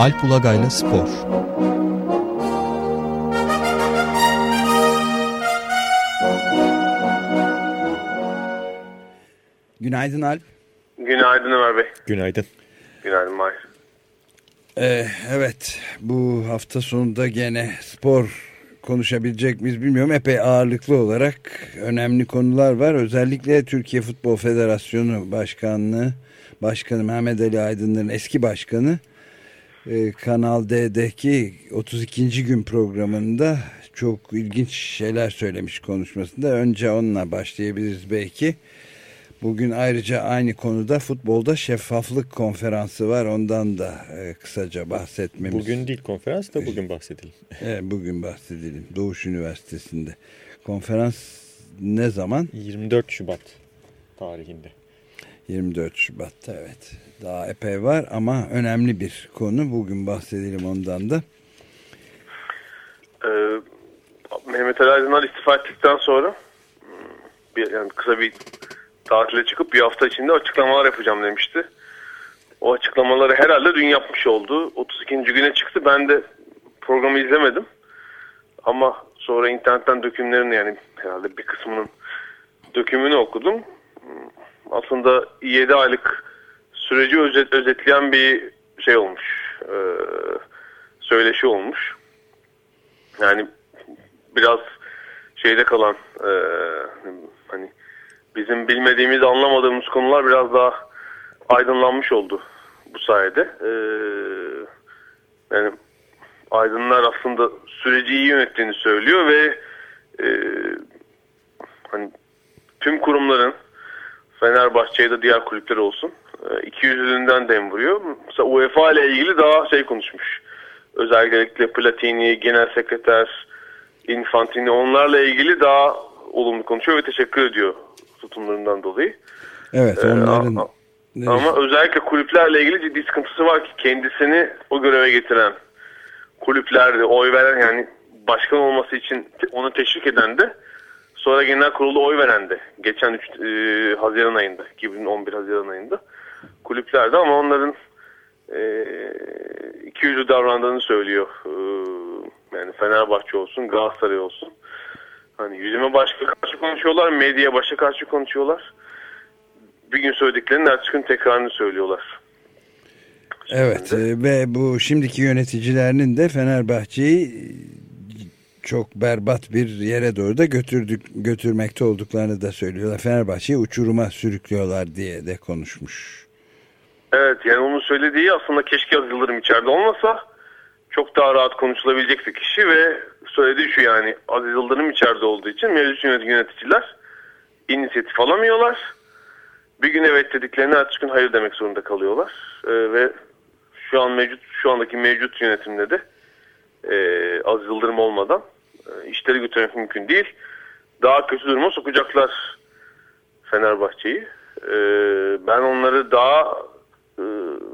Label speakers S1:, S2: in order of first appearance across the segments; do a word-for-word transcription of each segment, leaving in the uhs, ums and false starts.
S1: Alp Ulagay'la Spor.
S2: Günaydın Alp.
S3: Günaydın Ömer Bey.
S4: Günaydın.
S3: Günaydın Mahir.
S2: Ee, evet, bu hafta sonunda gene spor konuşabilecek miyiz bilmiyorum. Epey ağırlıklı olarak önemli konular var. Özellikle Türkiye Futbol Federasyonu Başkanlığı Başkanı Mehmet Ali Aydınlar'ın eski başkanı e, Kanal D'deki otuz ikinci gün programında çok ilginç şeyler söylemiş konuşmasında. Önce onunla başlayabiliriz belki. Bugün ayrıca aynı konuda futbolda şeffaflık konferansı var. Ondan da e, kısaca bahsetmemiz.
S4: Bugün değil konferans da bugün bahsedelim.
S2: Evet, bugün bahsedelim. Doğuş Üniversitesi'nde. Konferans ne zaman?
S4: yirmi dört Şubat tarihinde.
S2: yirmi dört Şubat'ta, evet. Daha epey var ama önemli bir konu. Bugün bahsedelim ondan da.
S3: Ee, Mehmet Ali Aydınlar istifa ettikten sonra bir, yani kısa bir tatile çıkıp bir hafta içinde açıklamalar yapacağım demişti. O açıklamaları herhalde dün yapmış oldu. otuz ikinci güne çıktı. Ben de programı izlemedim. Ama sonra internetten dökümlerini, yani herhalde bir kısmının dökümünü okudum. Aslında yedi aylık süreci özet, özetleyen bir şey olmuş. Ee, söyleşi olmuş. Yani biraz şeyde kalan e, hani bizim bilmediğimiz, anlamadığımız konular biraz daha aydınlanmış oldu bu sayede. Ee, yani Aydınlar aslında süreci iyi yönettiğini söylüyor ve e, hani tüm kurumların, Fenerbahçe'ye de diğer kulüpler olsun, e, iki yüzlülüğünden dem vuruyor. Mesela UEFA ile ilgili daha şey konuşmuş. Özellikle Platini, Genel Sekreter, Infantini, onlarla ilgili daha olumlu konuşuyor ve teşekkür ediyor tutumlarından dolayı.
S2: Evet, onların...
S3: Ee, ama, ama özellikle kulüplerle ilgili ciddi sıkıntısı var ki kendisini o göreve getiren kulüplerde oy veren, yani başkan olması için onu teşvik eden de, sonra genel kurulda oy veren de geçen üç, e, Haziran ayında, iki bin on bir Haziran ayında kulüplerde, ama onların e, ikiyüzlü davrandığını söylüyor. E, yani Fenerbahçe olsun, Galatasaray olsun. Hani yüzüme başka karşı konuşuyorlar, medyaya başka karşı konuşuyorlar. Bir gün söylediklerinin ertesi gün tekrarını söylüyorlar.
S2: Evet, Şimdi. Ve bu şimdiki yöneticilerinin de Fenerbahçe'yi çok berbat bir yere doğru da götürdük, götürmekte olduklarını da söylüyorlar. Fenerbahçe'yi uçuruma sürüklüyorlar diye de konuşmuş.
S3: Evet, yani onun söylediği aslında keşke Aziz Yıldırım içeride olmasa çok daha rahat konuşulabilecek bir kişi ve söylediği şu, yani Aziz Yıldırım içeride olduğu için mevcut yöneticiler inisiyatif alamıyorlar. Bir gün evet dediklerine ertesi gün hayır demek zorunda kalıyorlar. Ee, ve şu an mevcut şu andaki mevcut yönetimde de e, Aziz Yıldırım olmadan e, işleri götürmek mümkün değil. Daha kötü duruma sokacaklar Fenerbahçe'yi. E, ben onları daha e,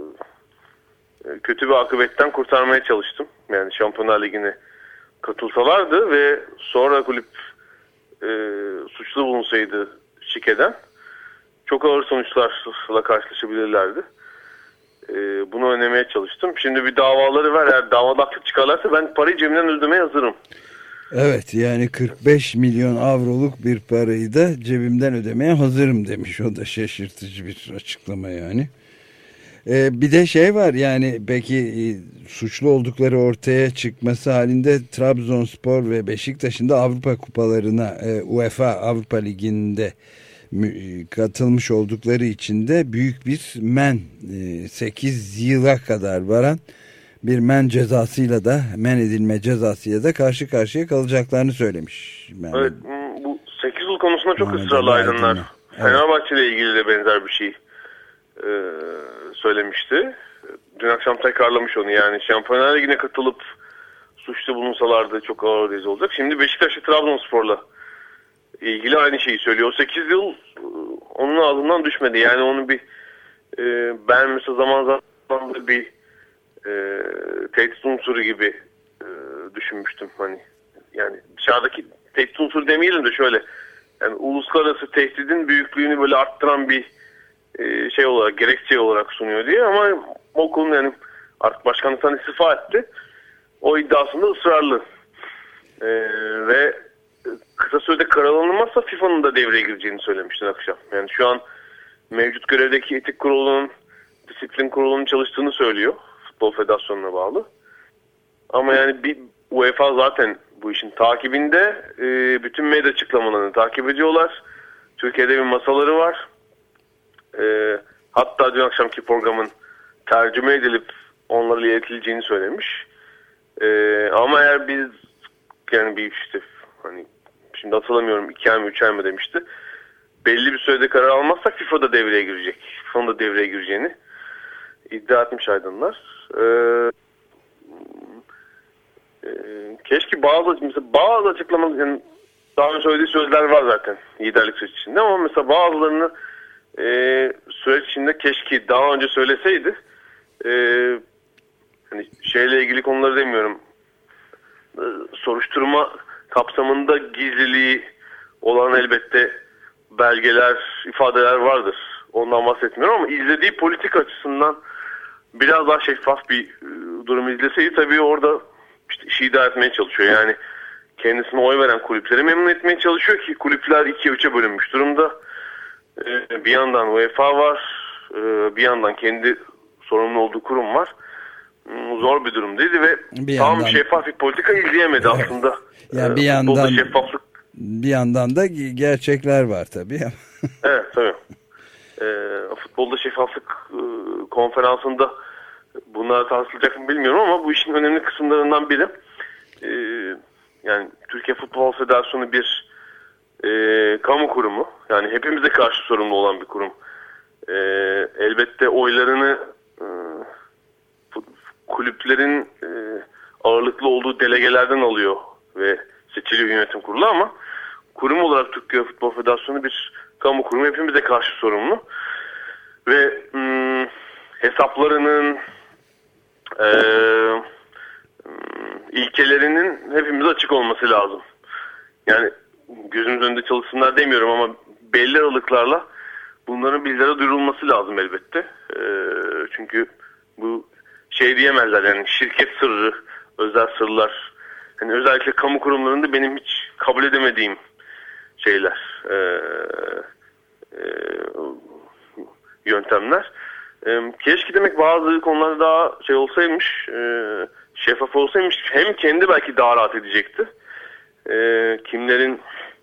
S3: kötü bir akıbetten kurtarmaya çalıştım. Yani Şampiyonlar Ligi'ne katılsalardı ve sonra kulüp e, suçlu bulunsaydı şikeden, çok ağır sonuçlarla karşılaşabilirlerdi. Ee, bunu önlemeye çalıştım. Şimdi bir davaları var. Eğer davada haklı çıkarlarsa ben parayı cebimden ödemeye hazırım.
S2: Evet, yani kırk beş milyon avroluk bir parayı da cebimden ödemeye hazırım demiş. O da şaşırtıcı bir açıklama yani. Ee, bir de şey var, yani peki e, suçlu oldukları ortaya çıkması halinde Trabzonspor ve Beşiktaş'ın da Avrupa kupalarına, e, UEFA Avrupa Ligi'nde katılmış oldukları için de büyük bir men, sekiz yıla kadar varan bir men cezasıyla da, men edilme cezasıyla da karşı karşıya kalacaklarını söylemiş. Ben
S3: evet, bu sekiz yıl konusunda çok ısrarlı Aydınlar. Evet. Fenerbahçe ile ilgili de benzer bir şey e, söylemişti. Dün akşam tekrarlamış onu, yani Şampiyonlar Ligi'ne katılıp suçlu bulunsalardı çok ağır ceza olacak. Şimdi Beşiktaş'ı Trabzonspor'la ilgili aynı şeyi söylüyor. O sekiz yıl onun ağzından düşmedi. Yani onu bir e, ben mesela zaman zaman bir e, tehdit unsuru gibi e, düşünmüştüm. Hani yani dışarıdaki tehdit unsuru demeyelim de şöyle, yani uluslararası tehdidin büyüklüğünü böyle arttıran bir e, şey olarak, gerekçe olarak sunuyor diye, ama o konu, yani artık başkanlıktan istifa etti. O iddiasında ısrarlı. Ee, ve kısa sürede karar alınmazsa FIFA'nın da devreye gireceğini söylemiştin akşam. Yani şu an mevcut görevdeki etik kurulunun, disiplin kurulunun çalıştığını söylüyor. Futbol Federasyonu'na bağlı. Ama yani bir UEFA zaten bu işin takibinde, e, bütün medya açıklamalarını takip ediyorlar. Türkiye'de bir masaları var. E, hatta dün akşamki programın tercüme edilip onlarla iletileceğini söylemiş. E, ama eğer biz yani bir işte hani şimdi hatırlamıyorum iki ay mı üç ay mı demişti. Belli bir sürede karar almazsak FIFA da devreye girecek. FIFA'nın da devreye gireceğini iddia etmiş aydınlar. Eee Keşke bazı mesela bazı açıklamalar, yani daha önce söylediği sözler var zaten liderlik süreci içinde, ama mesela bazılarını e, süreç içinde keşke daha önce söyleseydi. E, hani şeyle ilgili konuları demiyorum. E, soruşturma kapsamında gizliliği olan elbette belgeler, ifadeler vardır. Ondan bahsetmiyorum ama izlediği politik açısından biraz daha şeffaf bir e, durum izleseydi tabii orada İşte işi idare etmeye çalışıyor. Yani kendisine oy veren kulüpleri memnun etmeye çalışıyor ki kulüpler ikiye üçe bölünmüş durumda. Ee, bir yandan UEFA var, ee, bir yandan kendi sorumlu olduğu kurum var. Hmm, zor bir durumdaydı ve bir tam yandan şeffaf bir politika izleyemedi aslında.
S2: Yani bir yandan şeffaflık, bir yandan da gerçekler var tabii.
S3: Evet tabii. Ee, futbolda şeffaflık e, konferansında bunlar tartışılacak mı bilmiyorum ama bu işin önemli kısımlarından biri. Ee, yani Türkiye Futbol Federasyonu bir e, kamu kurumu. Yani hepimize karşı sorumlu olan bir kurum. Ee, elbette oylarını e, kulüplerin e, ağırlıklı olduğu delegelerden alıyor ve seçiliyor yönetim kurulu, ama kurum olarak Türkiye Futbol Federasyonu bir kamu kurumu, hepimize karşı sorumlu. Ve m, hesaplarının Ee, ilkelerinin hepimize açık olması lazım. Yani gözümüz önünde çalışsınlar demiyorum ama belli aralıklarla bunların bizlere duyurulması lazım elbette. Ee, çünkü bu şey diyemezler, yani şirket sırrı, özel sırlar. Yani özellikle kamu kurumlarında benim hiç kabul edemediğim şeyler, ee, e, yöntemler. Keşke demek bazı konularda daha şey olsaymış, şeffaf olsaymış, hem kendi belki daha rahat edecekti. Kimlerin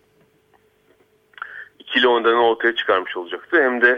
S3: ikili oyunlarını ortaya çıkarmış olacaktı. Hem de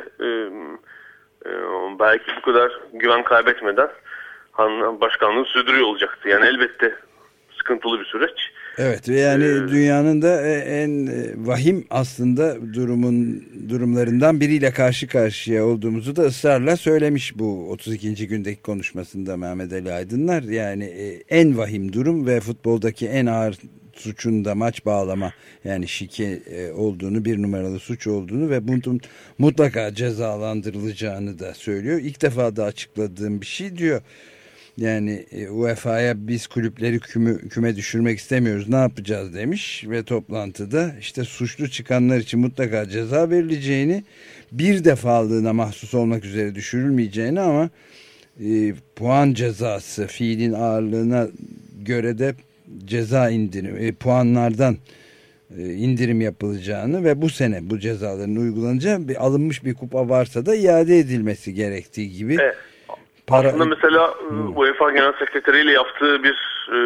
S3: belki bu kadar güven kaybetmeden başkanlığı sürdürüyor olacaktı. Yani elbette sıkıntılı bir süreç.
S2: Evet, ve yani ee, dünyanın da en vahim aslında durumun durumlarından biriyle karşı karşıya olduğumuzu da ısrarla söylemiş bu otuz ikinci gündeki konuşmasında Mehmet Ali Aydınlar. Yani en vahim durum ve futboldaki en ağır suçun da maç bağlama, yani şike olduğunu, bir numaralı suç olduğunu ve bunun mutlaka cezalandırılacağını da söylüyor. İlk defa da açıkladığım bir şey diyor. Yani U E F A'ya biz kulüpleri küme, küme düşürmek istemiyoruz, ne yapacağız demiş ve toplantıda işte suçlu çıkanlar için mutlaka ceza verileceğini, bir defalığına mahsus olmak üzere düşürülmeyeceğini ama e, puan cezası fiilin ağırlığına göre de ceza indirim, e, puanlardan e, indirim yapılacağını ve bu sene bu cezaların uygulanacağı, bir alınmış bir kupa varsa da iade edilmesi gerektiği gibi.
S3: Evet. Para... Aslında mesela hmm. UEFA Genel Sekreteri ile yaptığı bir e,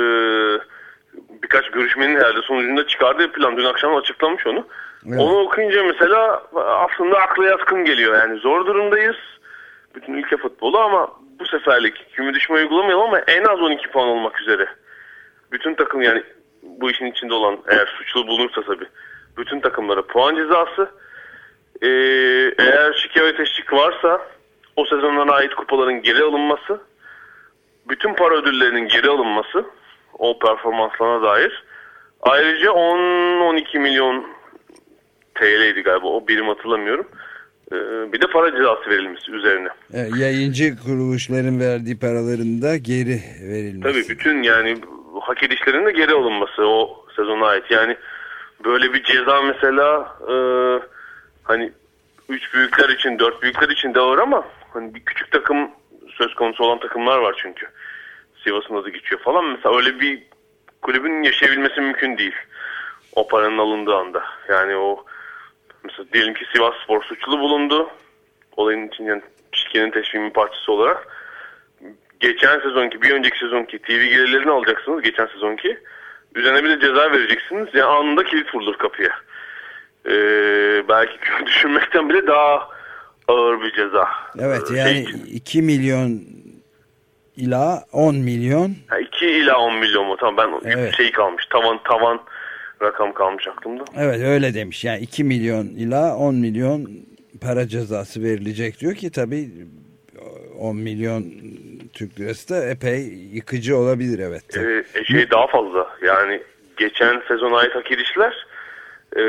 S3: birkaç görüşmenin herhalde sonucunda çıkardığı plan, dün akşam açıklamış onu. Evet. Onu okuyunca mesela aslında akla yatkın geliyor. Yani zor durumdayız bütün ülke futbolu ama bu seferlik küme düşme uygulamayalım ama en az on iki puan olmak üzere. Bütün takım, yani bu işin içinde olan, eğer suçlu bulunursa tabii, bütün takımlara puan cezası. Ee, eğer şike ve teşvik varsa o sezonlara ait kupaların geri alınması, bütün para ödüllerinin geri alınması, o performanslarına dair. Ayrıca on on iki milyon T L'ydi galiba, o birim hatırlamıyorum. Ee, bir de para cezası verilmesi üzerine.
S2: Evet, yayıncı kuruluşların verdiği paraların da geri verilmesi.
S3: Tabii bütün, yani hak edişlerin de geri alınması o sezona ait. Yani böyle bir ceza mesela e, hani üç büyükler için, dört büyükler için de var ama hani bir küçük takım söz konusu olan takımlar var çünkü. Sivas'ın adı geçiyor falan. Mesela öyle bir kulübün yaşayabilmesi mümkün değil. O paranın alındığı anda. Yani o mesela diyelim ki Sivasspor suçlu bulundu. Olayın için yani şirketin teşviğinin parçası olarak. Geçen sezonki, bir önceki sezonki T V gelirlerini alacaksınız. Geçen sezonki. Üzerine bir de ceza vereceksiniz. Yani anında kilit vurulur kapıya. Ee, belki düşünmekten bile daha ağır bir ceza.
S2: Evet
S3: ee,
S2: yani
S3: şey
S2: iki milyon ila on milyon.
S3: iki ila on milyon mu? Tamam ben evet. şey kalmış. Tavan tavan rakam kalmış aklımda.
S2: Evet öyle demiş. Yani iki milyon ila on milyon para cezası verilecek diyor ki tabii on milyon Türk lirası da epey yıkıcı olabilir evet.
S3: Ee, şey daha fazla. Yani geçen sezona ait hak edişler ee,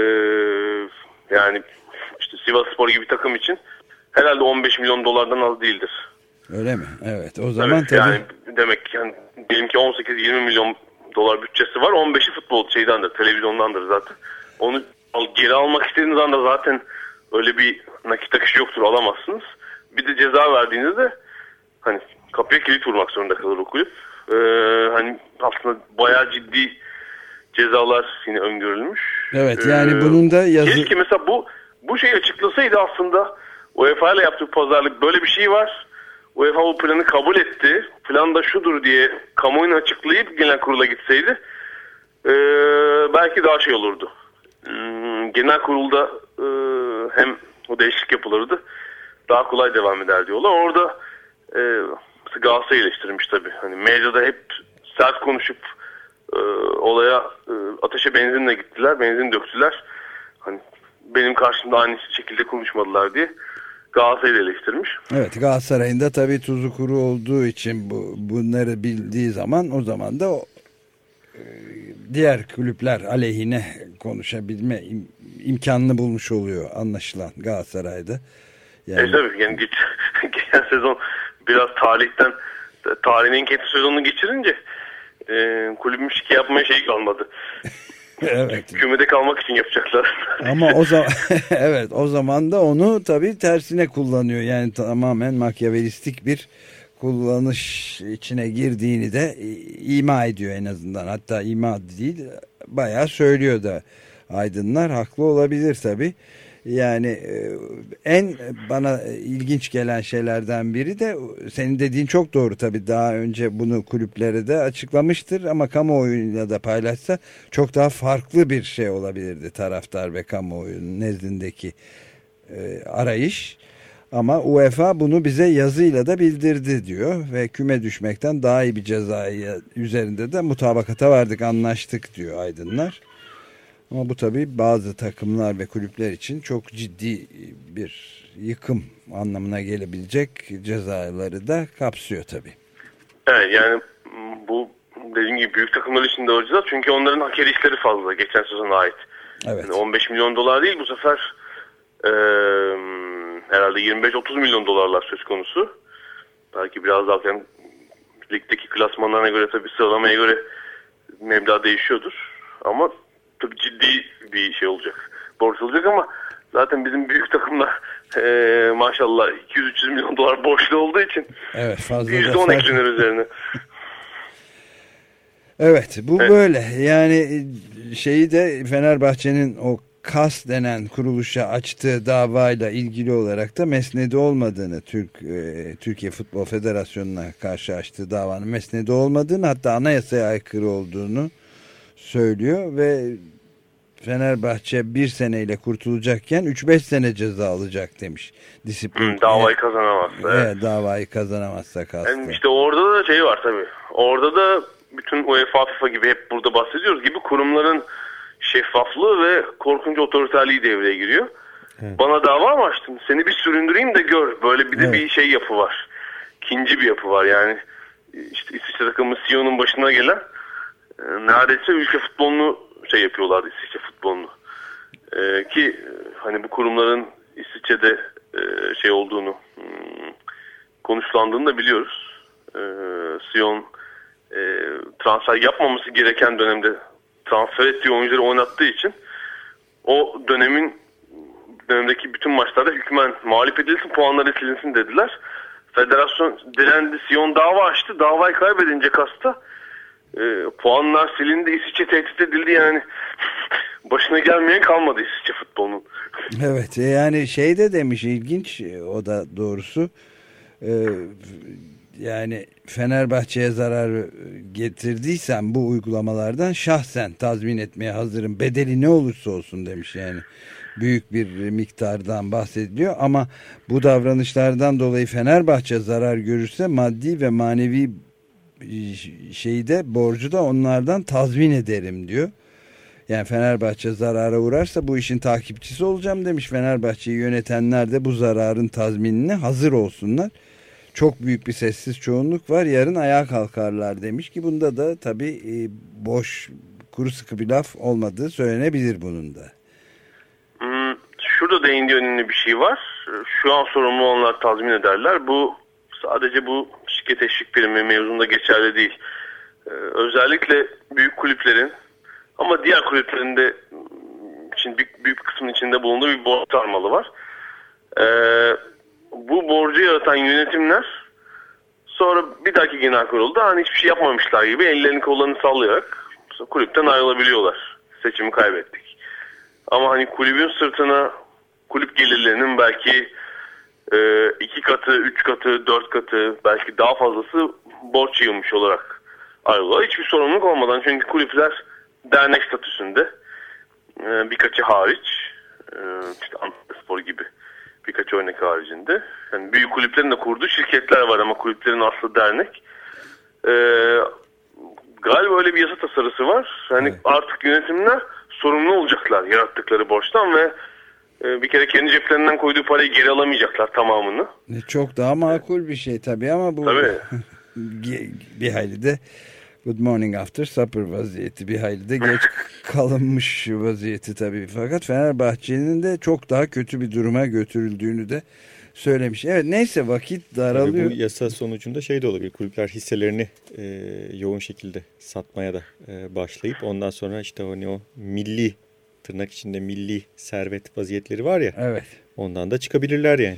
S3: yani işte Sivasspor gibi takım için herhalde on beş milyon dolardan az değildir.
S2: Öyle mi? Evet. O zaman
S3: evet,
S2: tabii.
S3: Yani demek ki yani diyelim ki on sekiz yirmi milyon dolar bütçesi var. on beşi futbol şeydendir, televizyondandır zaten. Onu geri almak istediğiniz anda zaten öyle bir nakit akışı yoktur, alamazsınız. Bir de ceza verdiğinizde hani kapıya kilit vurmak zorunda kalır o kulüp. Ee, hani aslında bayağı ciddi cezalar yine öngörülmüş.
S2: Evet yani ee, bunun da yazı...
S3: Keşke mesela bu bu şeyi açıklasaydı aslında UEFA ile yaptığı pazarlık böyle bir şey var. UEFA bu planı kabul etti. Plan da şudur diye kamuoyuna açıklayıp genel kurula gitseydi ee, belki daha şey olurdu. Hmm, genel kurulda e, hem o değişiklik yapılırdı. Daha kolay devam eder diyorlar. Orada e, Galatasaray'ı eleştirmiş tabii. Hani medyada hep sert konuşup e, olaya e, ateşe benzinle gittiler. Benzin döktüler. Hani benim karşımda aynı şekilde konuşmadılar diye Galatasaray'ı eleştirmiş.
S2: Evet, Galatasaray'ın da tabii tuzu kuru olduğu için bu, bunları bildiği zaman o zaman da o, e, diğer kulüpler aleyhine konuşabilme im, imkanını bulmuş oluyor anlaşılan Galatasaray'da.
S3: Yani... E tabii yani geç, geçen sezon biraz tarihten tarihin en kötü sezonunu geçirince e, kulübün şike yapmaya şey kalmadı.
S2: Evet.
S3: Kümede kalmak için yapacaklar.
S2: Ama o zaman evet o zaman da onu tabii tersine kullanıyor. Yani tamamen makyavelistik bir kullanış içine girdiğini de ima ediyor en azından. Hatta ima değil bayağı söylüyor da aydınlar, haklı olabilir tabii. Yani en bana ilginç gelen şeylerden biri de senin dediğin çok doğru tabii, daha önce bunu kulüplere de açıklamıştır ama kamuoyuyla da paylaşsa çok daha farklı bir şey olabilirdi taraftar ve kamuoyunun nezdindeki e, arayış. Ama UEFA bunu bize yazıyla da bildirdi diyor ve küme düşmekten daha iyi bir cezayı üzerinde de mutabakata vardık, anlaştık diyor aydınlar. Ama bu tabii bazı takımlar ve kulüpler için çok ciddi bir yıkım anlamına gelebilecek cezaları da kapsıyor tabii.
S3: Evet yani bu dediğim gibi büyük takımlar için de olacak çünkü onların hak edişleri fazla geçen sezona ait.
S2: Evet.
S3: Yani on beş milyon dolar değil bu sefer e, herhalde yirmi beş otuz milyon dolarlar söz konusu. Belki biraz daha yani ligdeki klasmanlarına göre tabii sıralamaya göre meblağ değişiyordur ama tabii ciddi bir şey olacak. Borç olacak ama zaten bizim büyük takımlar e, maşallah iki yüz üç yüz milyon dolar borçlu olduğu için
S2: evet, fazla
S3: yüzde on eklenir üzerine.
S2: Evet bu
S3: evet.
S2: Böyle yani şeyi de Fenerbahçe'nin o K A S denen kuruluşa açtığı davayla ilgili olarak da mesnedi olmadığını, Türk e, Türkiye Futbol Federasyonu'na karşı açtığı davanın mesnedi olmadığını, hatta anayasaya aykırı olduğunu söylüyor ve Fenerbahçe bir seneyle kurtulacakken üç beş sene ceza alacak demiş. Disiplin.
S3: Hmm, davayı kazanamazsa.
S2: Evet, evet davayı kazanamazsa K A S'ta.
S3: Yani işte orada da şey var tabii. Orada da bütün UEFA, FIFA gibi hep burada bahsediyoruz gibi kurumların şeffaflığı ve korkunç otoriterliği devreye giriyor. Evet. Bana dava mı açtın? Seni bir süründüreyim de gör. Böyle bir de evet. bir şey yapı var. İkinci bir yapı var yani. İşte İsviçre takımı Sion'un başına gelen neredeyse ülke futbolunu şey yapıyorlardı, İsviçre futbolunu. Ee, ki hani bu kurumların İsviçre'de e, şey olduğunu hmm, konuşlandığını da biliyoruz. Ee, Sion e, transfer yapmaması gereken dönemde transfer ettiği oyuncuları oynattığı için o dönemin dönemdeki bütün maçlarda hükmen mağlup edilsin, puanları silinsin dediler. federasyon direndi, Sion dava açtı. Davayı kaybedince Kasta e, puanlar silindi, İsviçre tehdit edildi yani. Başına gelmeyen kalmadı İsviçre futbolunun.
S2: Evet, yani şey de demiş, ilginç o da doğrusu. Ee, yani Fenerbahçe'ye zarar getirdiysen bu uygulamalardan şahsen tazmin etmeye hazırım. Bedeli ne olursa olsun demiş yani. Büyük bir miktardan bahsediliyor ama bu davranışlardan dolayı Fenerbahçe zarar görürse maddi ve manevi şeyde borcu da onlardan tazmin ederim diyor. Yani Fenerbahçe zarara uğrarsa bu işin takipçisi olacağım demiş. Fenerbahçe'yi yönetenler de bu zararın tazminine hazır olsunlar. Çok büyük bir sessiz çoğunluk var. Yarın ayağa kalkarlar demiş ki bunda da tabii e, boş, kuru sıkı bir laf olmadığı söylenebilir bunun da.
S3: Hmm, şurada değindiği önemli bir şey var. Şu an sorumlu olanlar tazmin ederler. Bu sadece bu şirket teşvik primi mevzunda geçerli değil. Ee, özellikle büyük kulüplerin ama diğer kulüplerin de için büyük, büyük bir kısmın içinde bulunduğu bir borç sarmalı var. Ee, bu borcu yaratan yönetimler sonra bir dahaki genel kurulda hani hiçbir şey yapmamışlar gibi ellerini kollarını sallayarak kulüpten ayrılabiliyorlar. Seçimi kaybettik. Ama hani kulübün sırtına kulüp gelirlerinin belki e, iki katı, üç katı, dört katı belki daha fazlası borç yığılmış olarak ayrılıyorlar. Hiçbir sorumluluk olmadan çünkü kulüpler dernek statüsünde e, birkaçı hariç e, işte Antalyaspor gibi birkaç örnek haricinde. Yani büyük kulüplerin de kurduğu şirketler var ama kulüplerin aslı dernek. E, galiba öyle bir yasa tasarısı var. Yani evet. Artık yönetimler sorumlu olacaklar yarattıkları borçtan ve e, bir kere kendi ceplerinden koyduğu parayı geri alamayacaklar tamamını.
S2: Çok daha makul bir şey tabii ama bu tabii. bir hayli de good morning after supper vaziyeti, bir hayli de geç kalınmış vaziyeti tabii. Fakat Fenerbahçe'nin de çok daha kötü bir duruma götürüldüğünü de söylemiş. Evet, neyse, vakit daralıyor.
S4: Tabii bu yasa sonucunda şey de olabilir. Kulüpler hisselerini e, yoğun şekilde satmaya da e, başlayıp ondan sonra işte hani o milli, tırnak içinde milli servet vaziyetleri var ya.
S2: Evet.
S4: Ondan da çıkabilirler yani.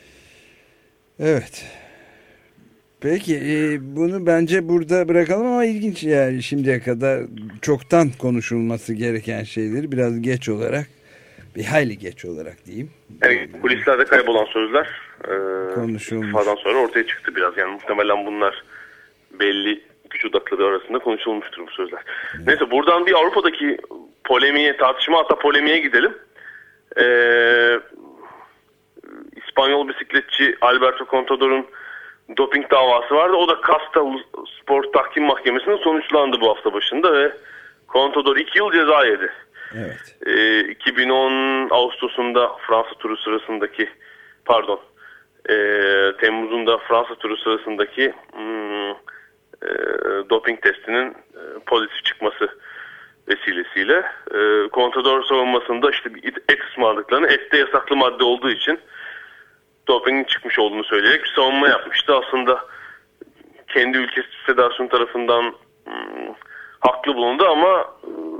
S2: Evet. Peki e, bunu bence burada bırakalım ama ilginç yani şimdiye kadar çoktan konuşulması gereken şeyleri biraz geç olarak, bir hayli geç olarak diyeyim.
S3: Yani kulislerde kaybolan sözler e,
S2: konuşulmuş.
S3: İstifadan sonra ortaya çıktı biraz. Yani muhtemelen bunlar belli güç odakları arasında konuşulmuştur bu sözler. Evet. Neyse, buradan bir Avrupa'daki polemiğe, tartışma hatta polemiğe gidelim. Ee, İspanyol bisikletçi Alberto Contador'un doping davası vardı. O da Casta Spor Tahkim Mahkemesi'nin sonuçlandı bu hafta başında ve Contador iki yıl ceza yedi.
S2: Evet.
S3: Ee, iki bin on Ağustos'unda Fransa turu sırasındaki pardon e, Temmuz'unda Fransa turu sırasındaki hmm, e, doping testinin e, pozitif çıkması vesilesiyle e, Contador savunmasında işte bir et ısmarladıklarını, ette yasaklı madde olduğu için dopingin çıkmış olduğunu söyleyerek bir savunma yapmıştı. Aslında kendi ülkesi federasyon tarafından hmm, haklı bulundu ama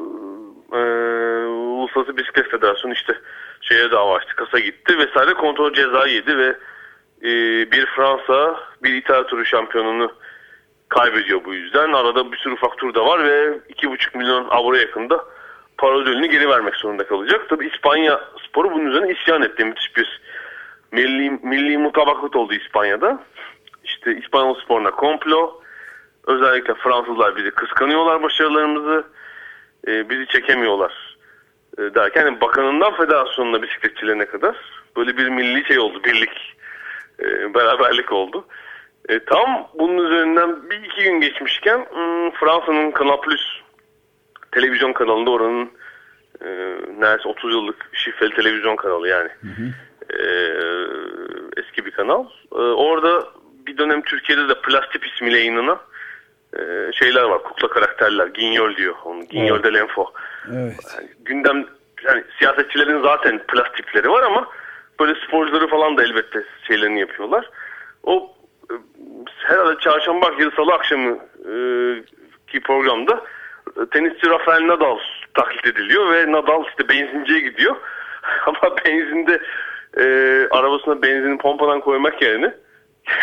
S3: e, Uluslararası Bisiklet Federasyonu işte şeye dava açtı, kasa gitti vesaire, Contador ceza yedi ve e, bir Fransa bir İtalya turu şampiyonunu kaybediyor bu yüzden. Arada bir sürü faktör da var ve iki buçuk milyon avroya yakında para ödülünü geri vermek zorunda kalacak. Tabii İspanya sporu bunun üzerine isyan etti. Müthiş bir milli, milli mutabakat oldu İspanya'da. İşte İspanyol sporuna komplo. Özellikle Fransızlar bizi kıskanıyorlar, başarılarımızı. E, bizi çekemiyorlar e, derken yani bakanından federasyonuna, bisikletçilerine kadar böyle bir milli şey oldu. Birlik, e, beraberlik oldu. E, tam bunun üzerinden bir iki gün geçmişken hmm, Fransa'nın Canal Plus televizyon kanalında, oranın e, neredeyse otuz yıllık şifreli televizyon kanalı yani. Hı hı. E, eski bir kanal. E, orada bir dönem Türkiye'de de Plastip ismiyle yayınlanan e, şeyler var. Kukla karakterler. Guignol diyor. Onu Guignol evet. de l'Info. Evet. Yani gündem, yani siyasetçilerin zaten plastipleri var ama böyle sporcuları falan da elbette şeylerini yapıyorlar. O herhalde çarşamba ya da salı akşamı e, ki programda e, tenisçi Rafael Nadal taklit ediliyor ve Nadal işte benzinciye gidiyor. Ama benzinde e, arabasına benzini pompadan koymak yerine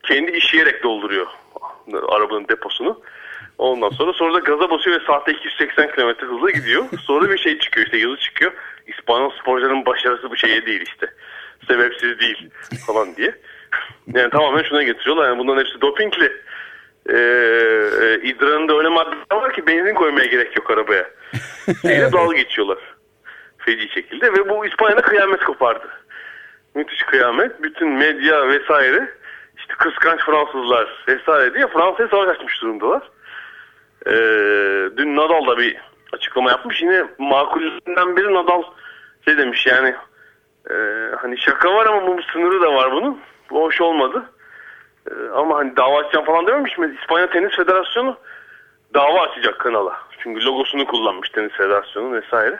S3: kendi işeyerek dolduruyor arabanın deposunu. Ondan sonra sonra da gaza basıyor ve saatte iki yüz seksen kilometre hızla gidiyor. Sonra bir şey çıkıyor, işte yazı çıkıyor. İspanyol sporcuların başarısı bu şeye değil işte. Sebepsiz değil falan diye. Yani tamamen şuna getiriyorlar. Yani bunların hepsi dopingli. Ee, e, idrarında öyle maddeler var ki benzin koymaya gerek yok arabaya. Şeyle dalga geçiyorlar. Feci şekilde ve bu İspanya'da kıyamet kopardı. Müthiş kıyamet. Bütün medya vesaire işte kıskanç Fransızlar vesaire diye Fransa'ya savaş açmış durumdalar. Ee, dün Nadal da bir açıklama yapmış. Yine makullerinden biri Nadal şey demiş yani e, hani şaka var ama bu sınırı da var bunun. Bu hoş olmadı. E, ama hani dava açacağım falan dememiş mi? İspanya Tenis Federasyonu dava açacak kanala. Çünkü logosunu kullanmış Tenis Federasyonu vesaire.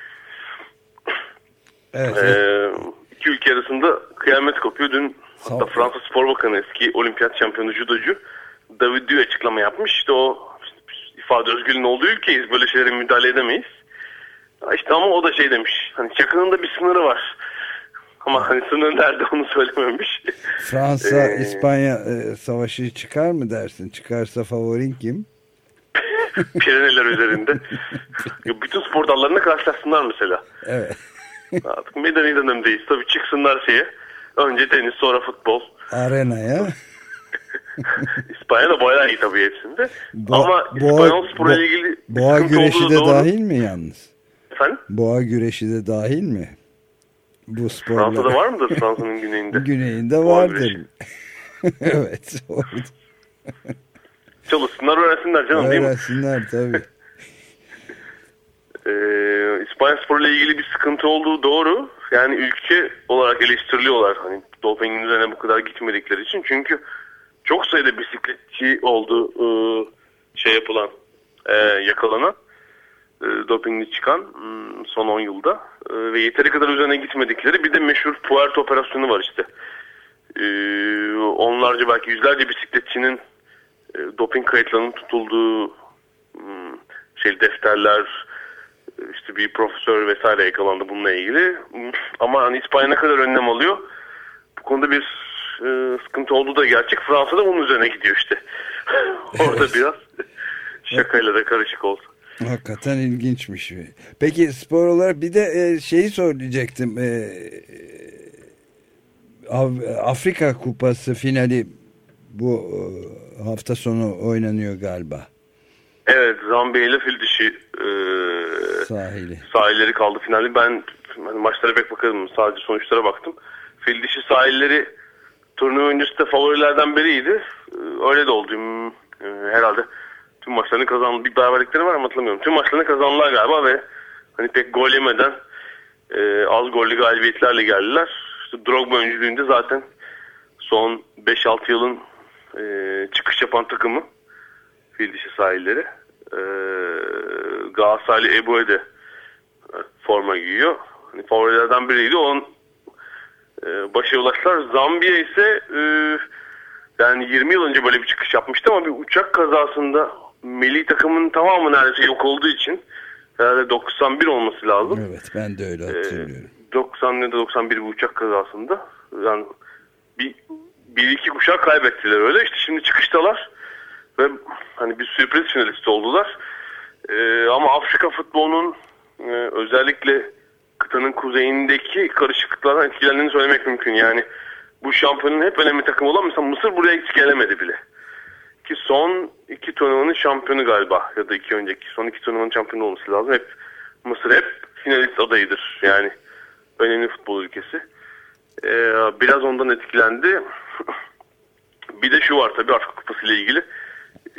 S3: Evet. E, iki ülke arasında kıyamet kopuyor. Dün hatta Fransa Spor Bakanı, eski olimpiyat şampiyonu judocu David Dieu açıklama yapmış. İşte o ifade özgürlüğünün olduğu ülkeyiz. Böyle şeylere müdahale edemeyiz. İşte ama o da şey demiş. Hani şakanın da bir sınırı var. Ama hani sınır nerede onu söylememiş.
S2: Fransa ee, İspanya e, savaşı çıkar mı dersin? Çıkarsa favorin kim?
S3: Pireneler üzerinde. Bütün spor dallarına karşılaşsınlar mesela.
S2: Evet.
S3: Artık medeni dönemdeyiz. Tabii çıksınlar şeye. Önce tenis, sonra futbol.
S2: Arenaya.
S3: İspanya da bayağı iyi tabii hepsinde.
S2: Bo
S3: ama İspanyol sporu ile ilgili
S2: boğa güreşi de doğru. Dahil mi yalnız?
S3: Efendim?
S2: Boğa güreşi de dahil mi? Bu sporlar.
S3: Fransa'da var mıdır Fransa'nın güneyinde?
S2: Güneyinde vardır. Evet.
S3: Çalışsınlar, öğrensinler canım, değil mi?
S2: Öğrensinler tabii.
S3: Ee, İspanya sporu ile ilgili bir sıkıntı olduğu doğru. Yani ülke olarak eleştiriliyorlar. Hani dopingin üzerine bu kadar gitmedikleri için. Çünkü çok sayıda bisikletçi oldu e, şey yapılan, e, yakalanan, e, dopingli çıkan son on yılda. E, ve yeteri kadar üzerine gitmedikleri bir de meşhur Puerto operasyonu var işte. E, onlarca belki yüzlerce bisikletçinin e, doping kayıtlarının tutulduğu m, şey defterler, işte bir profesör vesaire yakalandı bununla ilgili. Ama hani İspanya ne kadar önlem alıyor? Bu konuda bir e, sıkıntı olduğu da gerçek. Fransa'da onun üzerine gidiyor işte. Orada evet. Biraz şakayla da karışık oldu.
S2: Hakikaten ilginçmiş. Peki spor olarak bir de şeyi soracaktım. Afrika Kupası finali bu hafta sonu oynanıyor galiba.
S3: Evet, Zambiya ile fil dişi e,
S2: sahili.
S3: sahilleri kaldı finali. Ben hani maçlara pek bakalım, sadece sonuçlara baktım. Fil dişi sahilleri turnuva öncesi de favorilerden biriydi. Öyle de oldu. Herhalde tüm maçlarını kazandı. Bir beraberlikleri var ama hatırlamıyorum. Tüm maçlarını kazandılar galiba ve hani pek gol yemeden e, az gollü galibiyetlerle geldiler. İşte Drogba öncülüğünde zaten son beş altı yılın e, çıkış yapan takımı fil dişi sahilleri. E, Galatasaraylı Eboe de forma giyiyor. Hani favorilerden biriydi. Onun e, başa ulaştılar. Zambiya ise e, yani yirmi yıl önce böyle bir çıkış yapmıştı ama bir uçak kazasında milli takımın tamamı neredeyse yok olduğu için herhalde doksan bir olması lazım.
S2: Evet, ben de öyle hatırlıyorum.
S3: E, doksan ya da doksan bir bir uçak kazasında yani bir, bir iki kuşak kaybettiler öyle. İşte şimdi çıkıştalar ve hani bir sürpriz finalisti oldular. E, ama Afrika futbolunun e, özellikle kıtanın kuzeyindeki karışıklıklardan etkilendiğini söylemek mümkün. Yani bu şampiyonun hep önemli takımı olan mesela Mısır buraya hiç gelemedi bile. Ki son iki turnuvanın şampiyonu galiba ya da iki önceki son iki turnuvanın şampiyonu olması lazım. Hep Mısır hep finalist adayıdır. Yani önemli futbol ülkesi. Ee, biraz ondan etkilendi. Bir de şu var tabii Afrika Kupası ile ilgili. Ee,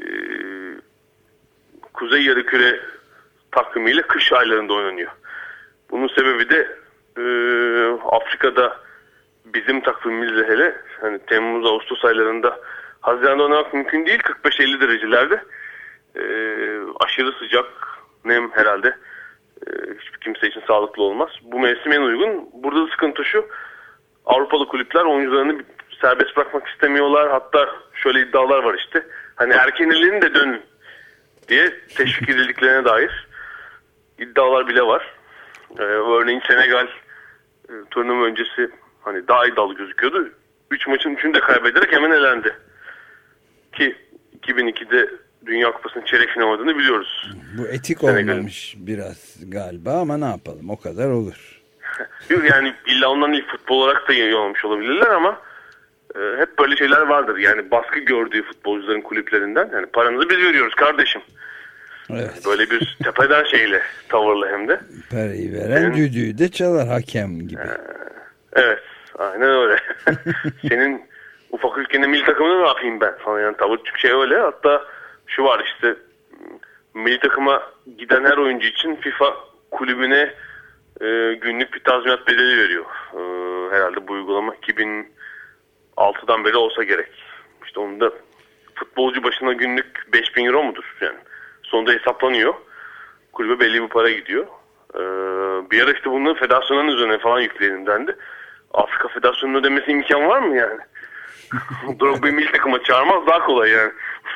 S3: Kuzey Yarımküre takvimiyle kış aylarında oynanıyor. Bunun sebebi de e, Afrika'da bizim takvimimizle hele hani Temmuz Ağustos aylarında Haziran'da oynamak mümkün değil. kırk beş elli derecelerde e, aşırı sıcak nem herhalde e, hiçbir kimse için sağlıklı olmaz. Bu mevsim en uygun. Burada da sıkıntı şu, Avrupalı kulüpler oyuncularını serbest bırakmak istemiyorlar. Hatta şöyle iddialar var işte. Hani erken elini de dönün diye teşvik edildiklerine dair iddialar bile var. Ee, örneğin Senegal e, turnuva öncesi hani daha iddialı gözüküyordu. üç maçın üçünü de kaybederek hemen elendi. Ki iki bin ikide Dünya Kupası'nın çeyrek final oynadığını biliyoruz.
S2: Bu etik
S3: Senegal'in.
S2: olmamış biraz galiba ama ne yapalım, o kadar olur.
S3: Yani illa ondan ilk futbol olarak da iyi olmuş olabilirler ama e, hep böyle şeyler vardır. Yani baskı gördüğü futbolcuların kulüplerinden. Yani paranızı biz veriyoruz kardeşim.
S2: Evet.
S3: Böyle bir tepeden şeyle, tavırla hem de.
S2: Parayı veren Senin... düdüğü de çalar hakem gibi.
S3: Ee, evet, aynen öyle. Senin ufak ülkenin milli takımını ne yapayım ben falan, yani tavır şey öyle. Hatta şu var işte, milli takıma giden her oyuncu için FIFA kulübüne e, günlük bir tazminat bedeli veriyor. E, herhalde bu uygulama iki bin altıdan beri olsa gerek. İşte onun da futbolcu başına günlük beş bin euro mudur? Yani sonunda hesaplanıyor. Kulübe belli bir para gidiyor. Ee, bir ara işte bunların federasyonların üzerine falan yükleyelim dendi. Afrika Federasyonu'nun ödemesi imkan var mı yani? Drogba'yı milli takıma çağırmaz, daha kolay yani.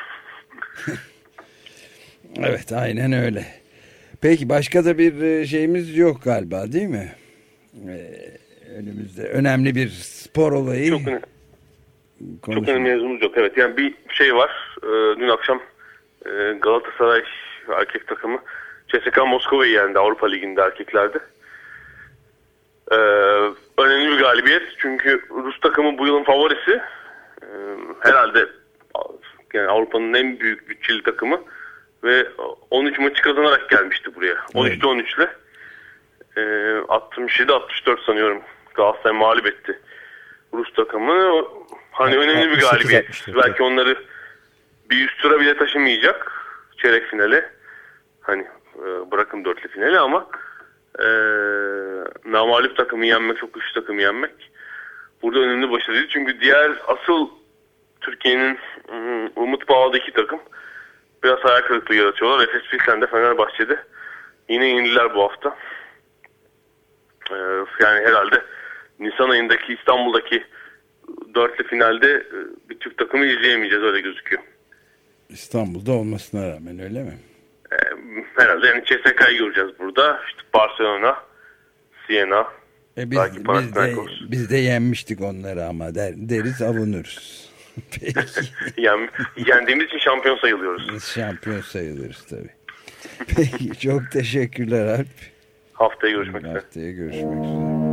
S2: Evet, aynen öyle. Peki başka da bir şeyimiz yok galiba, değil mi? Ee, önümüzde önemli bir spor olayı.
S3: Çok önemli. Çok önemli mevzumuz yok. Evet, yani bir şey var. Ee, dün akşam e, Galatasaray erkek takımı C S K A Moskova'yı yendi Avrupa Ligi'nde erkeklerde. Ee, önemli bir galibiyet. Çünkü Rus takımı bu yılın favorisi. Ee, herhalde yani Avrupa'nın en büyük bütçeli takımı ve on üç maçı kazanarak gelmişti buraya. on üçte on üçle ee, altmış yedi altmış dört sanıyorum Galatasaray mağlup etti Rus takımı. Hani önemli bir galibiyet. Belki onları bir üst tura bile taşımayacak çeyrek finale. Hani e, bırakın dörtlü finali ama e, namağlup takımı yenmek, çok güçlü takımı yenmek burada önemli başarıydı. Çünkü diğer asıl Türkiye'nin um, umut bağladığı iki takım biraz hayal kırıklığı yaratıyorlar. Efes Pilsen'de, Fenerbahçe'de yine yenildiler bu hafta. E, yani herhalde Nisan ayındaki İstanbul'daki dörtlü finalde e, bir Türk takımı izleyemeyeceğiz, öyle gözüküyor.
S2: İstanbul'da olmasına rağmen öyle mi?
S3: Herhalde yani C S K A'yı göreceğiz burada. İşte Barcelona, Siena.
S2: E biz, biz, de, biz de yenmiştik onları ama der, deriz avunuruz. Peki.
S3: Yani, yendiğimiz için şampiyon sayılıyoruz.
S2: Biz şampiyon sayılırız tabii. Peki, çok teşekkürler Alp.
S3: Haftaya görüşmek üzere.
S2: Haftaya görüşmek üzere.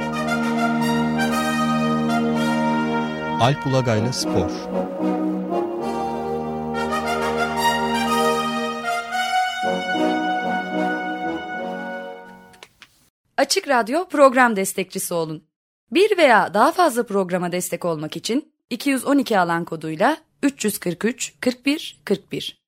S1: Alp Ulagay'la Spor.
S5: Açık Radyo program destekçisi olun. Bir veya daha fazla programa destek olmak için iki yüz on iki alan koduyla üç yüz kırk üç kırk bir kırk bir